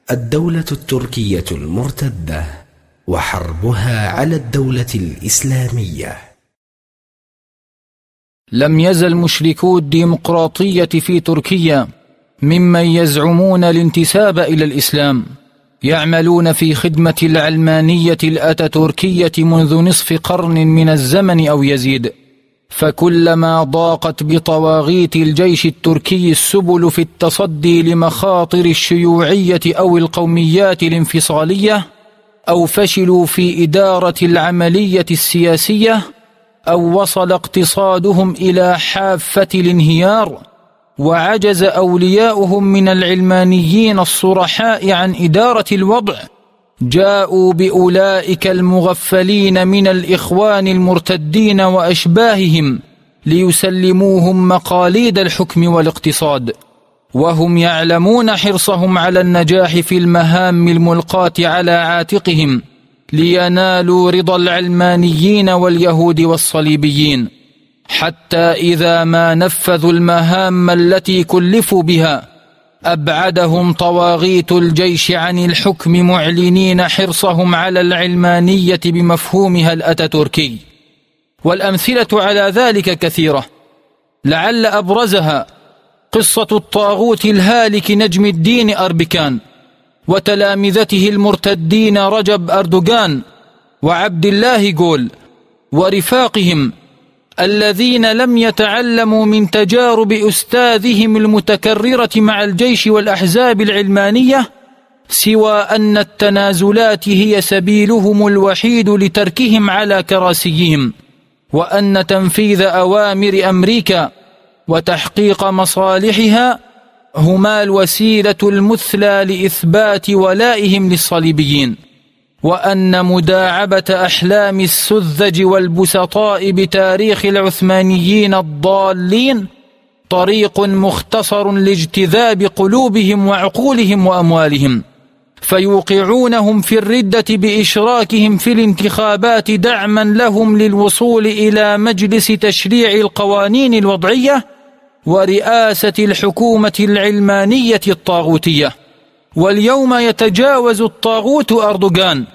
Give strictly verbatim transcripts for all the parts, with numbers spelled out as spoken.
الدولة التركية المرتدة وحربها على الدولة الإسلامية. لم يزل مشركو الديمقراطية في تركيا ممن يزعمون الانتساب إلى الإسلام يعملون في خدمة العلمانية الأتاتوركية منذ نصف قرن من الزمن أو يزيد، فكلما ضاقت بطواغيت الجيش التركي السبل في التصدي لمخاطر الشيوعية أو القوميات الانفصالية، أو فشلوا في إدارة العملية السياسية، أو وصل اقتصادهم إلى حافة الانهيار، وعجز أولياؤهم من العلمانيين الصرحاء عن إدارة الوضع، جاءوا بأولئك المغفلين من الإخوان المرتدين وأشباههم ليسلموهم مقاليد الحكم والاقتصاد، وهم يعلمون حرصهم على النجاح في المهام الملقاة على عاتقهم لينالوا رضا العلمانيين واليهود والصليبيين، حتى إذا ما نفذوا المهام التي كلفوا بها أبعدهم طواغيت الجيش عن الحكم معلنين حرصهم على العلمانية بمفهومها الأتاتوركي. والأمثلة على ذلك كثيرة، لعل أبرزها قصة الطاغوت الهالك نجم الدين أربكان وتلامذته المرتدين رجب أردوغان وعبد الله جول ورفاقهم الذين لم يتعلموا من تجارب أستاذهم المتكررة مع الجيش والأحزاب العلمانية سوى أن التنازلات هي سبيلهم الوحيد لتركهم على كراسيهم، وأن تنفيذ أوامر أمريكا وتحقيق مصالحها هما الوسيلة المثلى لإثبات ولائهم للصليبيين، وأن مداعبة أحلام السذج والبسطاء بتاريخ العثمانيين الضالين طريق مختصر لاجتذاب قلوبهم وعقولهم وأموالهم، فيوقعونهم في الردة بإشراكهم في الانتخابات دعما لهم للوصول إلى مجلس تشريع القوانين الوضعية ورئاسة الحكومة العلمانية الطاغوتية. واليوم يتجاوز الطاغوت أردوغان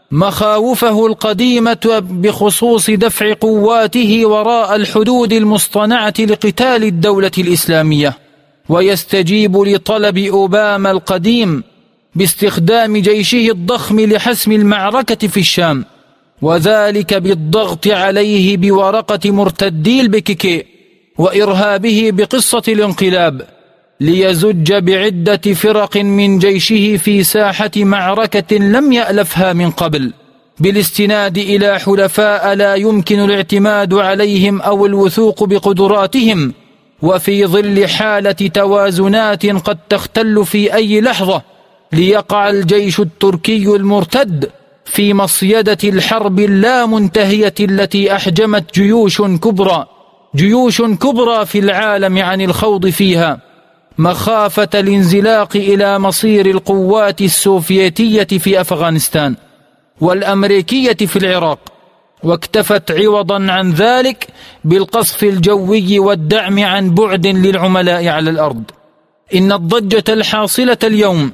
مخاوفه القديمة بخصوص دفع قواته وراء الحدود المصطنعة لقتال الدولة الإسلامية، ويستجيب لطلب أوباما القديم باستخدام جيشه الضخم لحسم المعركة في الشام، وذلك بالضغط عليه بورقة مرتدي البككي وإرهابه بقصة الانقلاب، ليزج بعدة فرق من جيشه في ساحة معركة لم يألفها من قبل، بالاستناد إلى حلفاء لا يمكن الاعتماد عليهم أو الوثوق بقدراتهم، وفي ظل حالة توازنات قد تختل في أي لحظة ليقع الجيش التركي المرتد في مصيدة الحرب اللامنتهية التي أحجمت جيوش كبرى جيوش كبرى في العالم عن الخوض فيها، مخافة الانزلاق إلى مصير القوات السوفيتية في أفغانستان والأمريكية في العراق، واكتفت عوضا عن ذلك بالقصف الجوي والدعم عن بعد للعملاء على الأرض. إن الضجة الحاصلة اليوم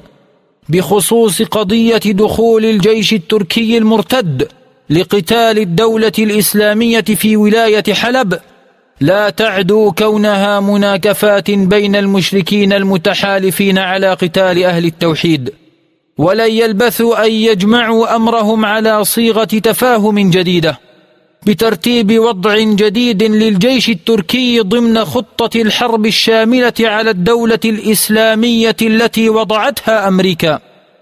بخصوص قضية دخول الجيش التركي المرتد لقتال الدولة الإسلامية في ولاية حلب لا تعدو كونها مناكفات بين المشركين المتحالفين على قتال أهل التوحيد، ولن يلبثوا أن يجمعوا أمرهم على صيغة تفاهم جديدة بترتيب وضع جديد للجيش التركي ضمن خطة الحرب الشاملة على الدولة الإسلامية التي وضعتها أمريكا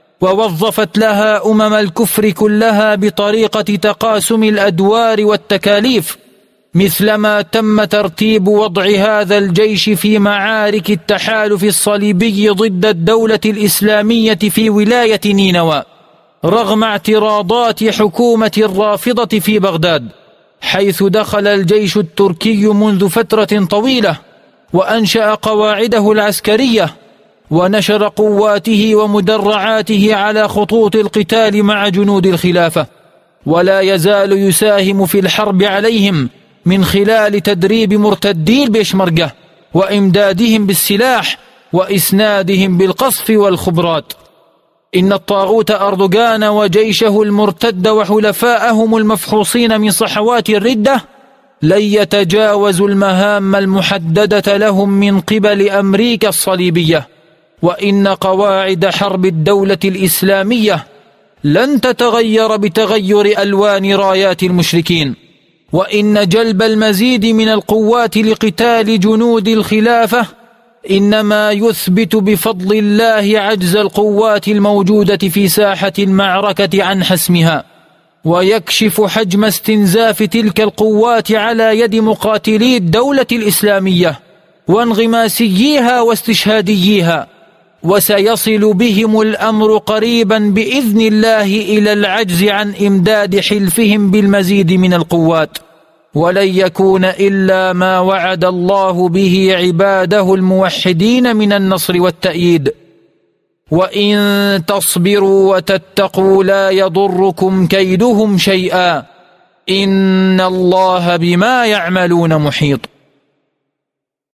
ووظفت لها أمم الكفر كلها بطريقة تقاسم الأدوار والتكاليف، مثلما تم ترتيب وضع هذا الجيش في معارك التحالف الصليبي ضد الدولة الإسلامية في ولاية نينوى رغم اعتراضات حكومة الرافضة في بغداد، حيث دخل الجيش التركي منذ فترة طويلة وأنشأ قواعده العسكرية ونشر قواته ومدرعاته على خطوط القتال مع جنود الخلافة، ولا يزال يساهم في الحرب عليهم من خلال تدريب مرتدي البيشمركة وإمدادهم بالسلاح وإسنادهم بالقصف والخبرات. إن الطاغوت أردوغان وجيشه المرتد وحلفاءهم المفحوصين من صحوات الردة لن يتجاوزوا المهام المحددة لهم من قبل أمريكا الصليبية، وإن قواعد حرب الدولة الإسلامية لن تتغير بتغير ألوان رايات المشركين، وإن جلب المزيد من القوات لقتال جنود الخلافة إنما يثبت بفضل الله عجز القوات الموجودة في ساحة المعركة عن حسمها، ويكشف حجم استنزاف تلك القوات على يد مقاتلي الدولة الإسلامية وانغماسييها واستشهادييها، وسيصل بهم الأمر قريبا بإذن الله إلى العجز عن إمداد حلفهم بالمزيد من القوات، ولن يكون إلا ما وعد الله به عباده الموحدين من النصر والتأييد. وإن تصبروا وتتقوا لا يضركم كيدهم شيئا إن الله بما يعملون محيط.